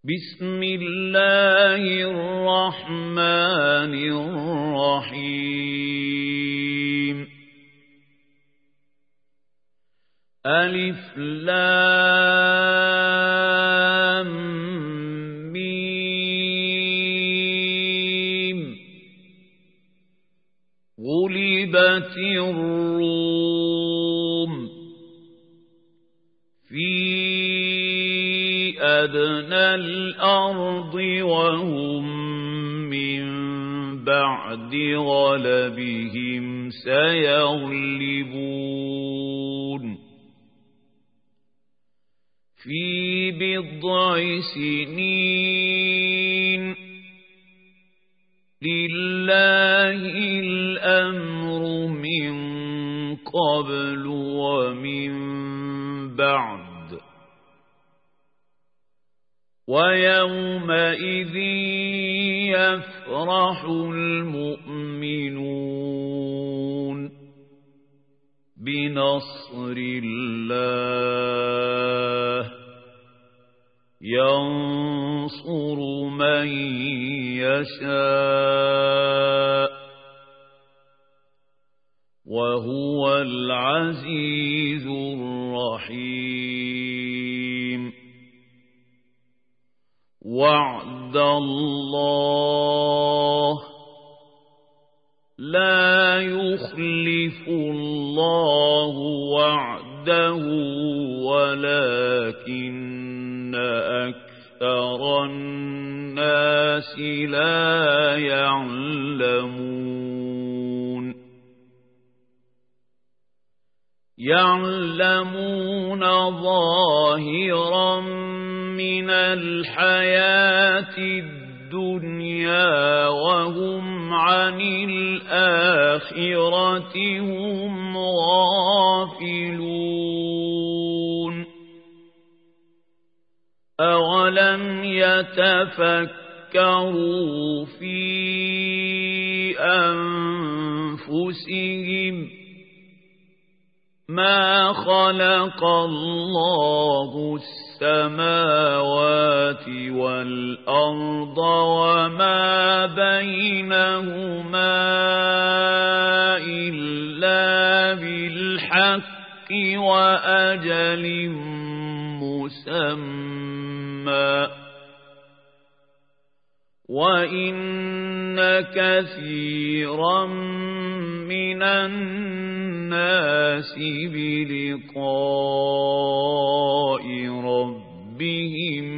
بسم الله الرحمن الرحيم ألف لام ميم غلبت الروم في أدنى الأرض وهم من بعد غلبهم سيغلبون في بضع سنين لله الأمر من قبل ومن بعد ويومئذ يفرح المؤمنون بنصر الله ينصر من يشاء وهو العزيز الرحيم وعد الله لا يخلف الله وعده ولكن أكثر الناس لا يعلمون ظاهرا من الحياة الدنيا وهم عن الآخرة هم غافلون أولم يتفكروا في أنفسهم ما خلق الله السماوات والأرض وما بينهما إلا بالحق وأجل مسمى وإن كثيرا من الناس بلقاء ربهم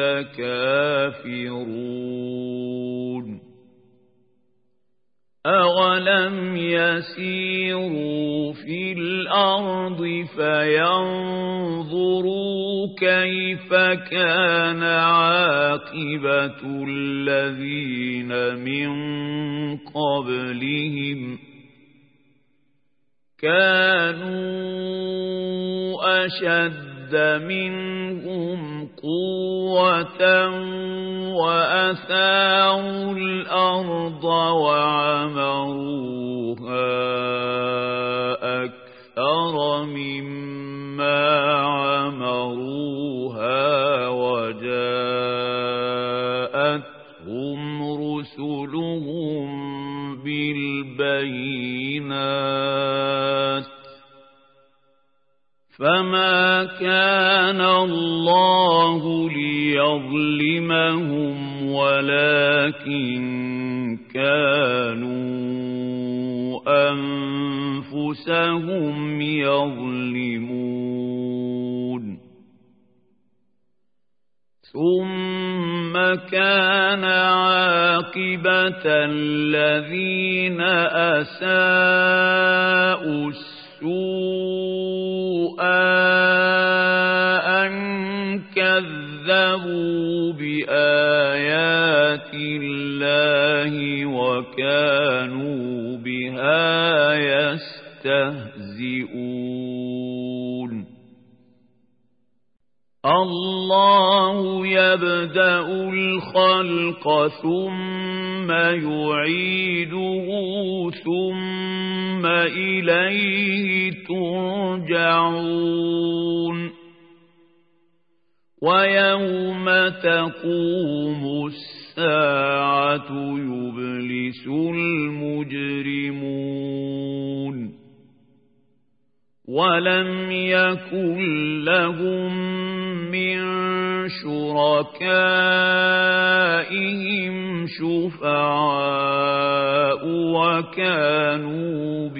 لكافرون أولم يسيروا في الأرض فينظروا كيف كان عاقبة الذين من قبلهم كانوا أشد منهم قوة وأثاروا الأرض وعمروها أكثر مما عمروها وجاءتهم رسلهم بالبينات فما كان الله ليظلمهم ولكن كانوا أنفسهم يظلمون ثم كان عاقبة الذين أساءوا السوء أن كذبوا بآيات الله وكانوا بها يستهزئون الله يبدأ الخلق ثم يعيده ثم إليه ترجعون ويوم تقوم الساعة يبلس المجرمون ولم يكن لهم من شركائهم شفعاء وكانوا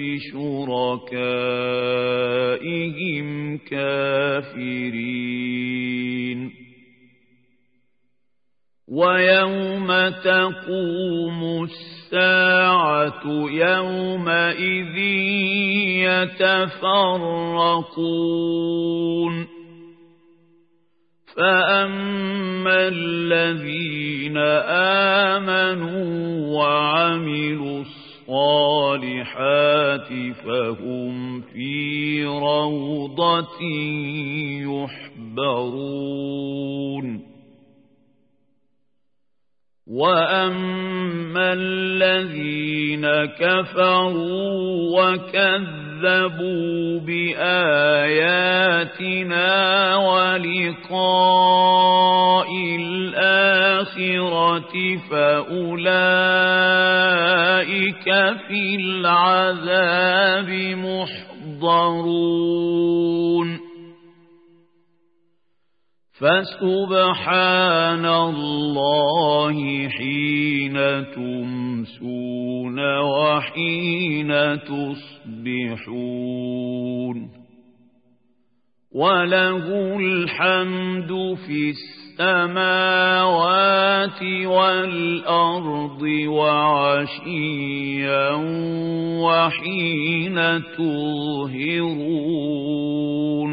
بشركائهم كافرين ويوم تقوم الساعة يومئذ يتفرقون فأما الذين آمنوا وعملوا الصالحات فهم في روضة يحبرون وأما الذين كفروا وكذبوا بآياتنا ولقاء الآخرة فأولئك في العذاب محضرون فسبحان الله حين تمسون وحين تصبحون وله الحمد في السماوات والأرض وعشيا وحين تظهرون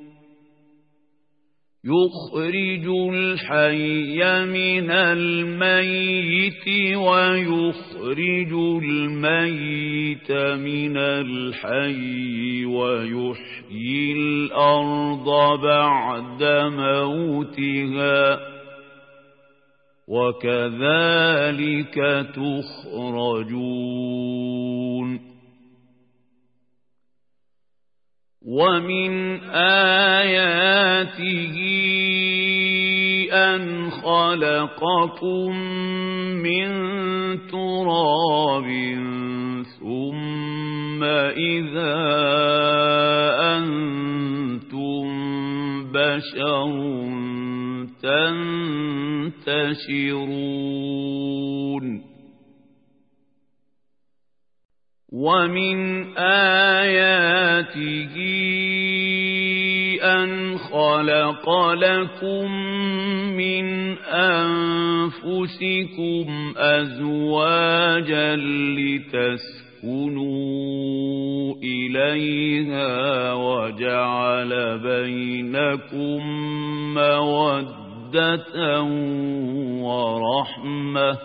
يخرج الحي من الميت ويخرج الميت من الحي ويحيي الأرض بعد موتها وكذلك تخرجون ومن آياته أن خلقكم من تراب ثم إذا أنتم بشر تنتشرون ومن آياته أن خلق لكم من أنفسكم أزواجا لتسكنوا إليها وجعل بينكم مودة ورحمة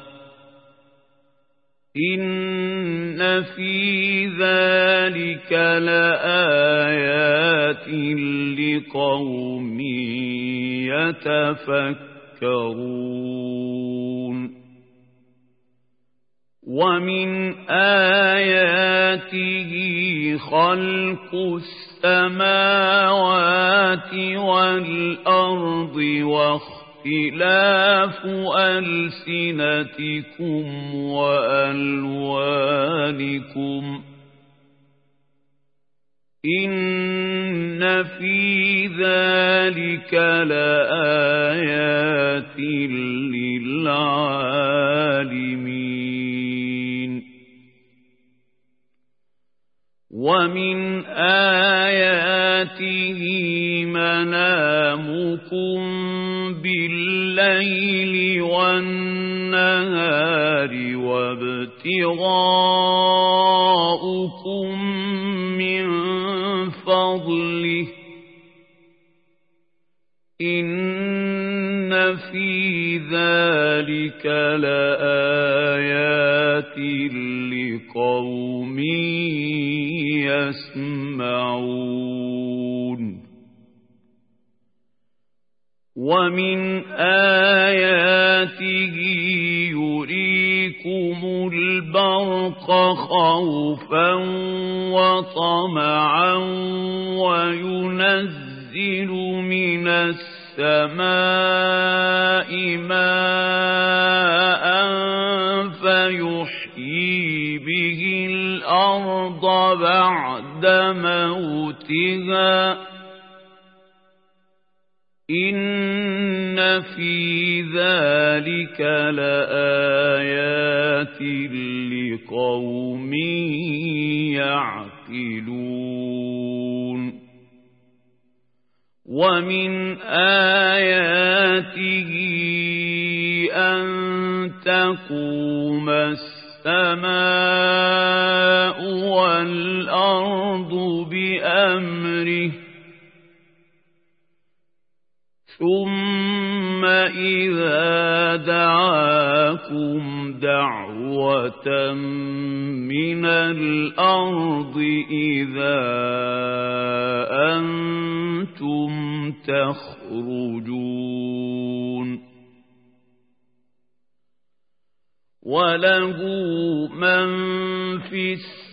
إن في ذلك لآيات لقوم يتفكرون ومن آياته خلق السماوات والأرض واختلاف ألسنتكم وألوانكم إن في ذلك لآيات للعالمين ومن آياته منامكم بالليل والنهار وابتغاؤكم من فضله إن في ذلك لآيات لقوم يسمعون ومن آياته يريكم البرق خوفا وطمعا وينزل من السماء السماء ماء فيحيي به الأرض بعد موتها إن في ذلك لآيات لقوم يعقلون ومن آياته أن تقوم السماء والأرض بأمره ثم إذا دعاكم دعوة من الأرض إذا أنتم تخرجون وله من في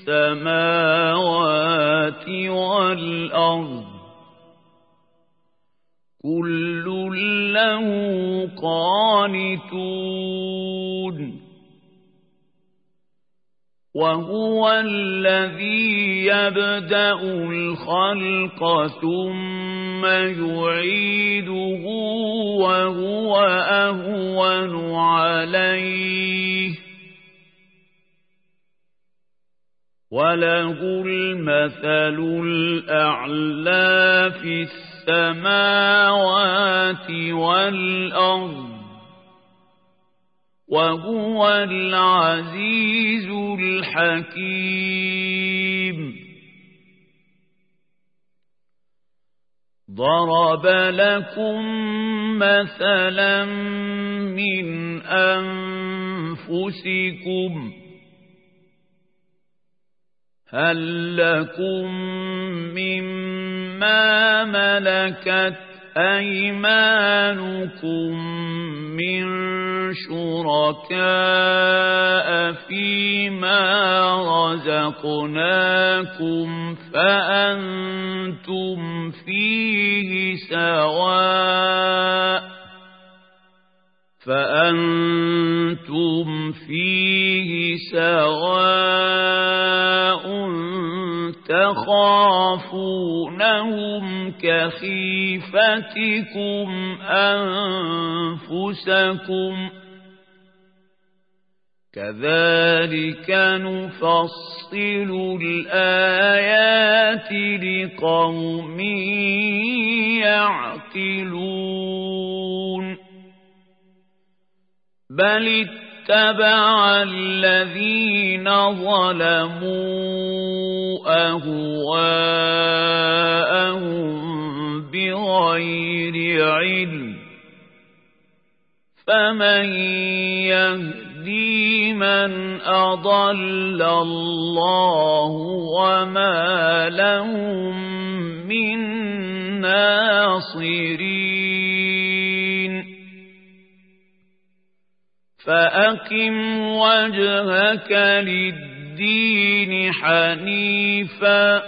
السماوات والأرض كل له قانتون وهو الذي يبدأ الخلق ثم يعيده وهو أهون عليه وله المثل الأعلى في السماوات والأرض وهو العزيز الحكيم ضرب لكم مثلا من أنفسكم هل لكم مما ملكت أيمانكم من شركاء فيما رزقناكم فأنتم فيه سواء تخافونهم كخيفتكم أنفسكم كذلك نفصل الآيات لقوم يعقلون بل اتبع الذين ظلموا أهواءهم بغير علم فمن يهدي من أضل الله وما لهم من ناصرين فأقم وجهك للدين حنيفا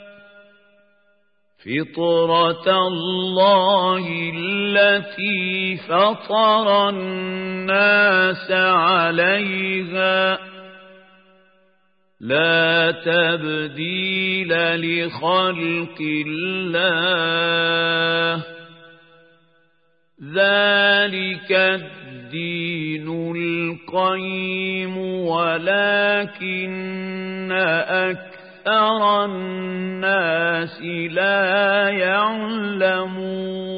فطرة الله التي فطر الناس عليها لا تبديل لخلق الله ذلك الدين القيم ولكن أكثر الناس لا يعلمون